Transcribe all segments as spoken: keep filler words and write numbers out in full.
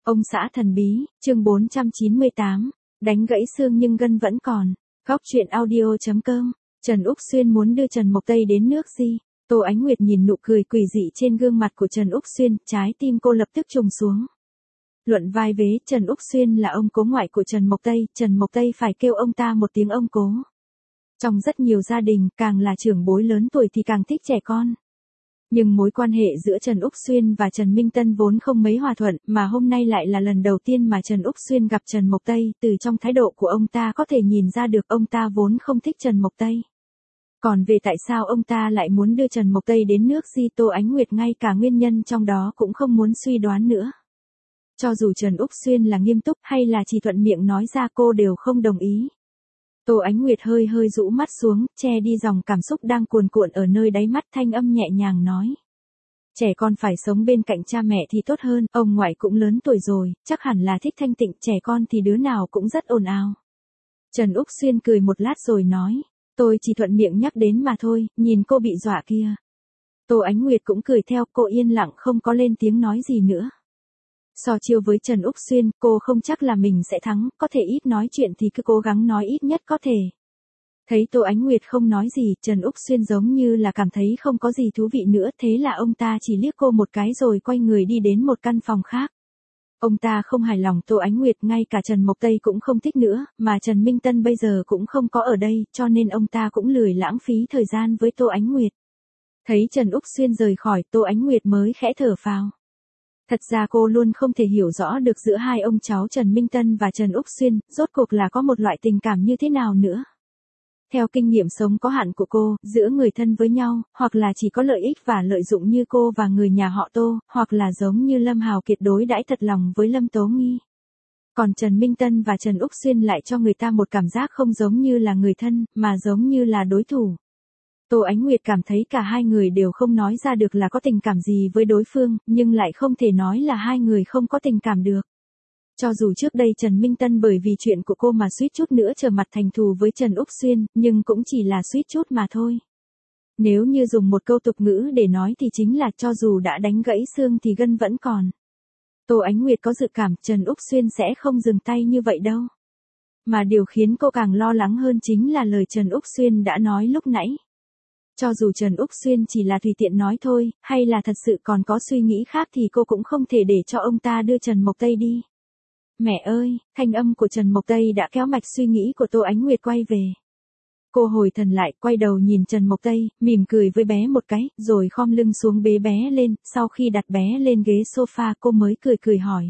Ông xã thần bí, chương bốn trăm chín mươi tám, đánh gãy xương nhưng gân vẫn còn. Góc truyện audio chấm com. Trần Úc Xuyên muốn đưa Trần Mộc Tây đến nước gì? Tô Ánh Nguyệt nhìn nụ cười quỷ dị trên gương mặt của Trần Úc Xuyên, trái tim cô lập tức trùng xuống. Luận vai vế, Trần Úc Xuyên là ông cố ngoại của Trần Mộc Tây, Trần Mộc Tây phải kêu ông ta một tiếng ông cố. Trong rất nhiều gia đình, càng là trưởng bối lớn tuổi thì càng thích trẻ con. Nhưng mối quan hệ giữa Trần Úc Xuyên và Trần Minh Tân vốn không mấy hòa thuận, mà hôm nay lại là lần đầu tiên mà Trần Úc Xuyên gặp Trần Mộc Tây, từ trong thái độ của ông ta có thể nhìn ra được ông ta vốn không thích Trần Mộc Tây. Còn về tại sao ông ta lại muốn đưa Trần Mộc Tây đến nước Di, Tô Ánh Nguyệt ngay cả nguyên nhân trong đó cũng không muốn suy đoán nữa. Cho dù Trần Úc Xuyên là nghiêm túc hay là chỉ thuận miệng nói ra, cô đều không đồng ý. Tô Ánh Nguyệt hơi hơi rũ mắt xuống, che đi dòng cảm xúc đang cuồn cuộn ở nơi đáy mắt, thanh âm nhẹ nhàng nói. Trẻ con phải sống bên cạnh cha mẹ thì tốt hơn, ông ngoại cũng lớn tuổi rồi, chắc hẳn là thích thanh tịnh, trẻ con thì đứa nào cũng rất ồn ào. Trần Úc Xuyên cười một lát rồi nói, tôi chỉ thuận miệng nhắc đến mà thôi, nhìn cô bị dọa kia. Tô Ánh Nguyệt cũng cười theo, cô yên lặng không có lên tiếng nói gì nữa. So chiêu với Trần Úc Xuyên, cô không chắc là mình sẽ thắng, có thể ít nói chuyện thì cứ cố gắng nói ít nhất có thể. Thấy Tô Ánh Nguyệt không nói gì, Trần Úc Xuyên giống như là cảm thấy không có gì thú vị nữa, thế là ông ta chỉ liếc cô một cái rồi quay người đi đến một căn phòng khác. Ông ta không hài lòng Tô Ánh Nguyệt, ngay cả Trần Mộc Tây cũng không thích nữa, mà Trần Minh Tân bây giờ cũng không có ở đây, cho nên ông ta cũng lười lãng phí thời gian với Tô Ánh Nguyệt. Thấy Trần Úc Xuyên rời khỏi, Tô Ánh Nguyệt mới khẽ thở phào. Thật ra cô luôn không thể hiểu rõ được giữa hai ông cháu Trần Minh Tân và Trần Úc Xuyên, rốt cuộc là có một loại tình cảm như thế nào nữa. Theo kinh nghiệm sống có hạn của cô, giữa người thân với nhau, hoặc là chỉ có lợi ích và lợi dụng như cô và người nhà họ Tô, hoặc là giống như Lâm Hào Kiệt đối đãi thật lòng với Lâm Tố Nghi. Còn Trần Minh Tân và Trần Úc Xuyên lại cho người ta một cảm giác không giống như là người thân, mà giống như là đối thủ. Tô Ánh Nguyệt cảm thấy cả hai người đều không nói ra được là có tình cảm gì với đối phương, nhưng lại không thể nói là hai người không có tình cảm được. Cho dù trước đây Trần Minh Tân bởi vì chuyện của cô mà suýt chút nữa trở mặt thành thù với Trần Úc Xuyên, nhưng cũng chỉ là suýt chút mà thôi. Nếu như dùng một câu tục ngữ để nói thì chính là cho dù đã đánh gãy xương thì gân vẫn còn. Tô Ánh Nguyệt có dự cảm Trần Úc Xuyên sẽ không dừng tay như vậy đâu. Mà điều khiến cô càng lo lắng hơn chính là lời Trần Úc Xuyên đã nói lúc nãy. Cho dù Trần Úc Xuyên chỉ là tùy tiện nói thôi, hay là thật sự còn có suy nghĩ khác thì cô cũng không thể để cho ông ta đưa Trần Mộc Tây đi. Mẹ ơi, thanh âm của Trần Mộc Tây đã kéo mạch suy nghĩ của Tô Ánh Nguyệt quay về. Cô hồi thần lại, quay đầu nhìn Trần Mộc Tây, mỉm cười với bé một cái, rồi khom lưng xuống bế bé lên, sau khi đặt bé lên ghế sofa cô mới cười cười hỏi.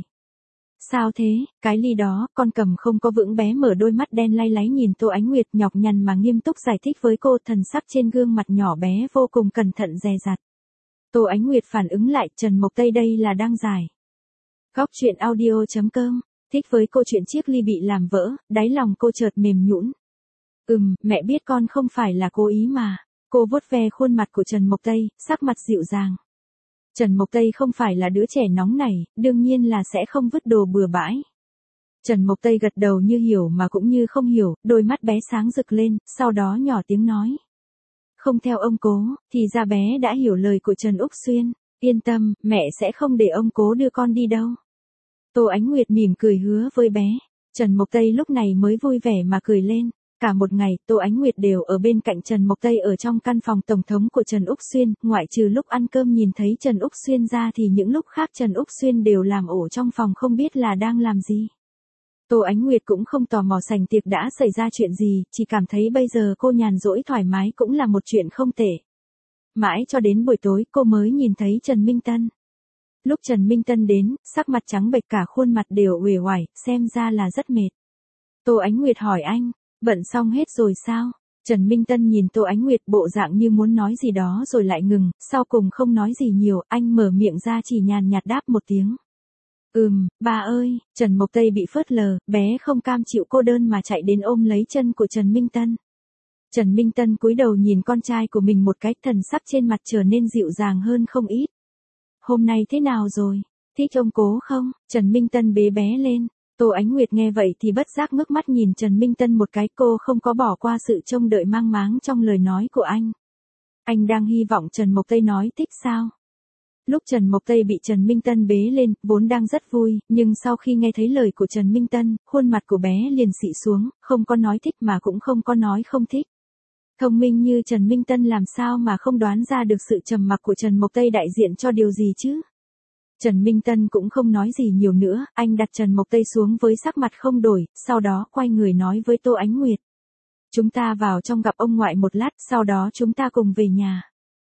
Sao thế, cái ly đó, con cầm không có vững? Bé mở đôi mắt đen lay láy nhìn Tô Ánh Nguyệt nhọc nhằn mà nghiêm túc giải thích với cô, thần sắc trên gương mặt nhỏ bé vô cùng cẩn thận dè dặt. Tô Ánh Nguyệt phản ứng lại, Trần Mộc Tây đây là đang giải. Góc truyện audio chấm com, thích với cô chuyện chiếc ly bị làm vỡ, đáy lòng cô chợt mềm nhũn. Ừm, mẹ biết con không phải là cố ý mà. Cô vuốt ve khuôn mặt của Trần Mộc Tây, sắc mặt dịu dàng. Trần Mộc Tây không phải là đứa trẻ nóng nảy, đương nhiên là sẽ không vứt đồ bừa bãi. Trần Mộc Tây gật đầu như hiểu mà cũng như không hiểu, đôi mắt bé sáng rực lên, sau đó nhỏ tiếng nói. Không theo ông cố, thì ra bé đã hiểu lời của Trần Úc Xuyên. Yên tâm, mẹ sẽ không để ông cố đưa con đi đâu. Tô Ánh Nguyệt mỉm cười hứa với bé. Trần Mộc Tây lúc này mới vui vẻ mà cười lên. Cả một ngày, Tô Ánh Nguyệt đều ở bên cạnh Trần Mộc Tây ở trong căn phòng tổng thống của Trần Úc Xuyên, ngoại trừ lúc ăn cơm nhìn thấy Trần Úc Xuyên ra thì những lúc khác Trần Úc Xuyên đều làm ổ trong phòng không biết là đang làm gì. Tô Ánh Nguyệt cũng không tò mò sảnh tiệc đã xảy ra chuyện gì, chỉ cảm thấy bây giờ cô nhàn rỗi thoải mái cũng là một chuyện không tệ. Mãi cho đến buổi tối cô mới nhìn thấy Trần Minh Tân. Lúc Trần Minh Tân đến, sắc mặt trắng bệch cả khuôn mặt đều uể oải, xem ra là rất mệt. Tô Ánh Nguyệt hỏi anh. Bận xong hết rồi sao? Trần Minh Tân nhìn Tô Ánh Nguyệt bộ dạng như muốn nói gì đó rồi lại ngừng, sau cùng không nói gì nhiều, anh mở miệng ra chỉ nhàn nhạt đáp một tiếng. Ừm, ba ơi, Trần Mộc Tây bị phớt lờ, bé không cam chịu cô đơn mà chạy đến ôm lấy chân của Trần Minh Tân. Trần Minh Tân cúi đầu nhìn con trai của mình một cái, thần sắc trên mặt trở nên dịu dàng hơn không ít. Hôm nay thế nào rồi? Thích ông cố không? Trần Minh Tân bế bé lên. Tô Ánh Nguyệt nghe vậy thì bất giác ngước mắt nhìn Trần Minh Tân một cái, cô không có bỏ qua sự trông đợi mang máng trong lời nói của anh. Anh đang hy vọng Trần Mộc Tây nói thích sao? Lúc Trần Mộc Tây bị Trần Minh Tân bế lên, vốn đang rất vui, nhưng sau khi nghe thấy lời của Trần Minh Tân, khuôn mặt của bé liền xị xuống, không có nói thích mà cũng không có nói không thích. Thông minh như Trần Minh Tân làm sao mà không đoán ra được sự trầm mặc của Trần Mộc Tây đại diện cho điều gì chứ? Trần Minh Tân cũng không nói gì nhiều nữa, anh đặt Trần Mộc Tây xuống với sắc mặt không đổi, sau đó quay người nói với Tô Ánh Nguyệt. Chúng ta vào trong gặp ông ngoại một lát, sau đó chúng ta cùng về nhà.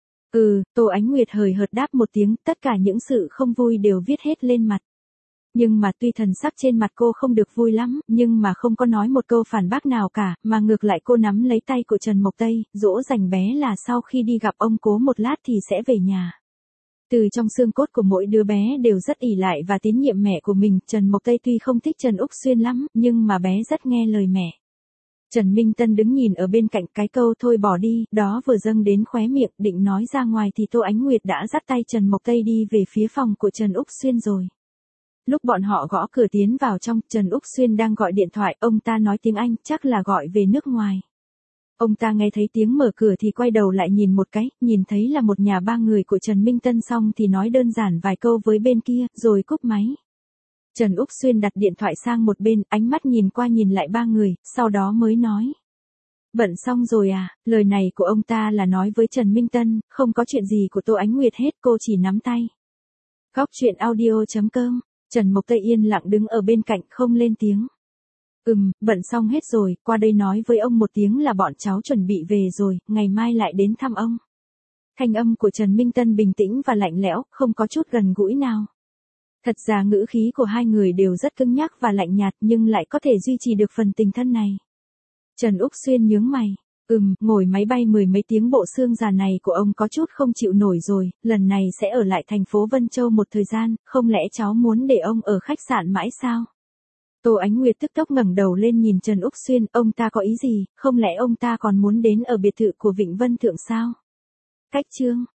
Ừ, Tô Ánh Nguyệt hời hợt đáp một tiếng, tất cả những sự không vui đều viết hết lên mặt. Nhưng mà tuy thần sắc trên mặt cô không được vui lắm, nhưng mà không có nói một câu phản bác nào cả, mà ngược lại cô nắm lấy tay của Trần Mộc Tây, dỗ dành bé là sau khi đi gặp ông cố một lát thì sẽ về nhà. Từ trong xương cốt của mỗi đứa bé đều rất ỷ lại và tín nhiệm mẹ của mình, Trần Mộc Tây tuy không thích Trần Úc Xuyên lắm, nhưng mà bé rất nghe lời mẹ. Trần Minh Tân đứng nhìn ở bên cạnh, cái câu thôi bỏ đi, đó vừa dâng đến khóe miệng, định nói ra ngoài thì Tô Ánh Nguyệt đã dắt tay Trần Mộc Tây đi về phía phòng của Trần Úc Xuyên rồi. Lúc bọn họ gõ cửa tiến vào trong, Trần Úc Xuyên đang gọi điện thoại, ông ta nói tiếng Anh, chắc là gọi về nước ngoài. Ông ta nghe thấy tiếng mở cửa thì quay đầu lại nhìn một cái, nhìn thấy là một nhà ba người của Trần Minh Tân xong thì nói đơn giản vài câu với bên kia, rồi cúp máy. Trần Úc Xuyên đặt điện thoại sang một bên, ánh mắt nhìn qua nhìn lại ba người, sau đó mới nói. Bận xong rồi à, lời này của ông ta là nói với Trần Minh Tân, không có chuyện gì của Tô Ánh Nguyệt hết, cô chỉ nắm tay. Góc truyện audio chấm com, Trần Mộc Tây yên lặng đứng ở bên cạnh không lên tiếng. Ừm, bận xong hết rồi, qua đây nói với ông một tiếng là bọn cháu chuẩn bị về rồi, ngày mai lại đến thăm ông. Thanh âm của Trần Minh Tân bình tĩnh và lạnh lẽo, không có chút gần gũi nào. Thật ra ngữ khí của hai người đều rất cứng nhắc và lạnh nhạt nhưng lại có thể duy trì được phần tình thân này. Trần Úc Xuyên nhướng mày. Ừm, ngồi máy bay mười mấy tiếng bộ xương già này của ông có chút không chịu nổi rồi, lần này sẽ ở lại thành phố Vân Châu một thời gian, không lẽ cháu muốn để ông ở khách sạn mãi sao? Tô Ánh Nguyệt tức tốc ngẩng đầu lên nhìn Trần Úc Xuyên, ông ta có ý gì, không lẽ ông ta còn muốn đến ở biệt thự của Vịnh Vân Thượng sao? Cách chương